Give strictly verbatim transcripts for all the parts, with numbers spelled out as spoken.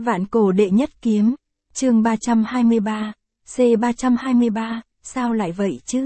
Vạn cổ đệ nhất kiếm, chương ba trăm hai mươi ba, C ba trăm hai mươi ba, sao lại vậy chứ?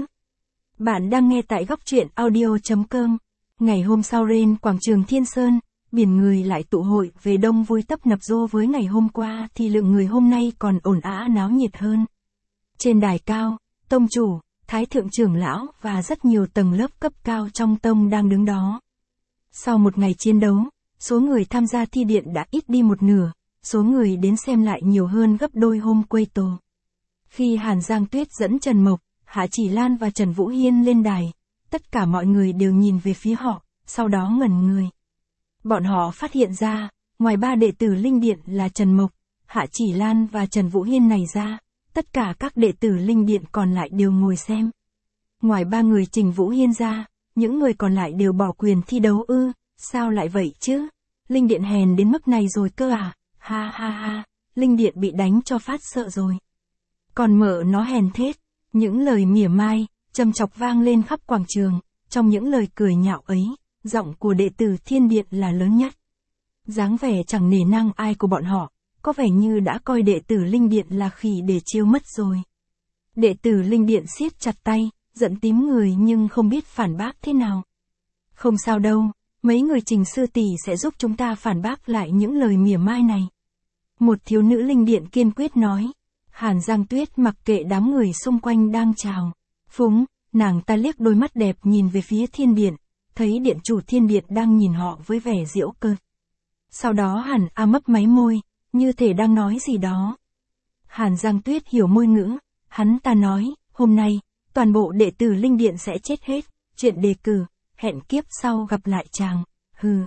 Bạn đang nghe tại góc truyện audio.com. Ngày hôm sau trên quảng trường Thiên Sơn, biển người lại tụ hội về đông vui tấp nập rô với ngày hôm qua thì lượng người hôm nay còn ồn ào náo nhiệt hơn. Trên đài cao, tông chủ, thái thượng trưởng lão và rất nhiều tầng lớp cấp cao trong tông đang đứng đó. Sau một ngày chiến đấu, số người tham gia thi điện đã ít đi một nửa, số người đến xem lại nhiều hơn gấp đôi hôm quây tổ. Khi Hàn Giang Tuyết dẫn Trần Mộc, Hạ Chỉ Lan và Trần Vũ Hiên lên đài, tất cả mọi người đều nhìn về phía họ, sau đó ngẩn người. Bọn họ phát hiện ra, ngoài ba đệ tử Linh Điện là Trần Mộc, Hạ Chỉ Lan và Trần Vũ Hiên này ra, tất cả các đệ tử Linh Điện còn lại đều ngồi xem. Ngoài ba người Trình Vũ Hiên ra, những người còn lại đều bỏ quyền thi đấu ư, sao lại vậy chứ? Linh Điện hèn đến mức này rồi cơ à? Ha ha ha, Linh Điện bị đánh cho phát sợ rồi. Còn mợ nó hèn thết, những lời mỉa mai, châm chọc vang lên khắp quảng trường, trong những lời cười nhạo ấy, giọng của đệ tử Thiên Điện là lớn nhất. Dáng vẻ chẳng nể nang ai của bọn họ, có vẻ như đã coi đệ tử Linh Điện là khỉ để chiêu mất rồi. Đệ tử Linh Điện siết chặt tay, giận tím người nhưng không biết phản bác thế nào. Không sao đâu, mấy người Trình sư tỷ sẽ giúp chúng ta phản bác lại những lời mỉa mai này. Một thiếu nữ Linh Điện kiên quyết nói. Hàn Giang Tuyết mặc kệ đám người xung quanh đang chào phúng, nàng ta liếc đôi mắt đẹp nhìn về phía Thiên Điện, thấy điện chủ Thiên Điện đang nhìn họ với vẻ giễu cợt. Sau đó Hàn A mấp máy môi, như thể đang nói gì đó. Hàn Giang Tuyết hiểu môi ngữ, hắn ta nói, hôm nay, toàn bộ đệ tử Linh Điện sẽ chết hết, chuyện đề cử, hẹn kiếp sau gặp lại chàng, hừ.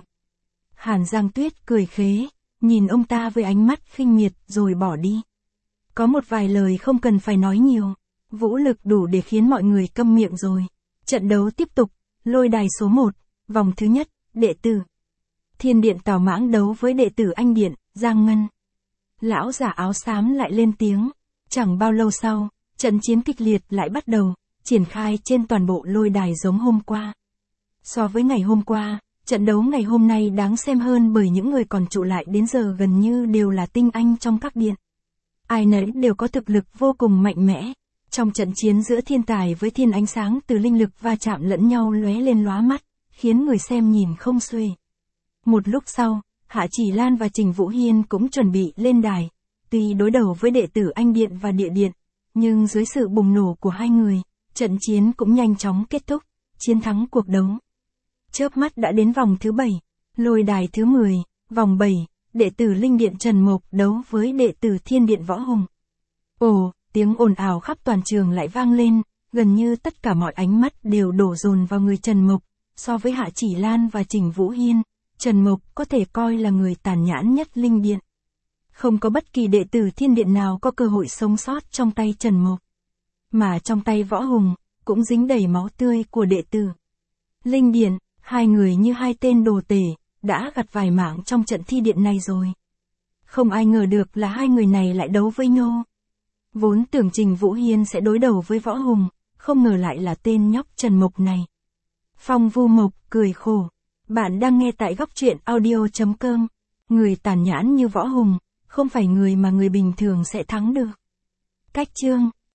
Hàn Giang Tuyết cười khế, nhìn ông ta với ánh mắt khinh miệt rồi bỏ đi. Có một vài lời không cần phải nói nhiều, vũ lực đủ để khiến mọi người câm miệng rồi. Trận đấu tiếp tục, lôi đài số một, vòng thứ nhất, đệ tử Thiên Điện Tào Mãng đấu với đệ tử Anh Điện, Giang Ngân. Lão giả áo xám lại lên tiếng, chẳng bao lâu sau, trận chiến kịch liệt lại bắt đầu, triển khai trên toàn bộ lôi đài giống hôm qua. So với ngày hôm qua, trận đấu ngày hôm nay đáng xem hơn bởi những người còn trụ lại đến giờ gần như đều là tinh anh trong các điện. Ai nấy đều có thực lực vô cùng mạnh mẽ. Trong trận chiến giữa thiên tài với thiên ánh sáng từ linh lực va chạm lẫn nhau lóe lên lóa mắt, khiến người xem nhìn không xuể. Một lúc sau, Hạ Chỉ Lan và Trình Vũ Hiên cũng chuẩn bị lên đài. Tuy đối đầu với đệ tử Anh Điện và Địa Điện, nhưng dưới sự bùng nổ của hai người, trận chiến cũng nhanh chóng kết thúc, chiến thắng cuộc đấu. Chớp mắt đã đến vòng thứ bảy, lôi đài thứ mười, vòng bảy. Đệ tử Linh Điện Trần Mộc đấu với đệ tử Thiên Điện Võ Hùng. Ồ, tiếng ồn ào khắp toàn trường lại vang lên, gần như tất cả mọi ánh mắt đều đổ dồn vào người Trần Mộc. So với Hạ Chỉ Lan và Trình Vũ Hiên, Trần Mộc có thể coi là người tàn nhẫn nhất Linh Điện. Không có bất kỳ đệ tử Thiên Điện nào có cơ hội sống sót trong tay Trần Mộc. Mà trong tay Võ Hùng, cũng dính đầy máu tươi của đệ tử Linh Điện, hai người như hai tên đồ tể, đã gặt vài mạng trong trận thi điện này rồi. Không ai ngờ được là hai người này lại đấu với nhau. Vốn tưởng Trình Vũ Hiên sẽ đối đầu với Võ Hùng, không ngờ lại là tên nhóc Trần Mộc này. Phong Vu Mộc cười khổ. Bạn đang nghe tại góc truyện audio.com. Người tàn nhẫn như Võ Hùng, không phải người mà người bình thường sẽ thắng được. Cách chương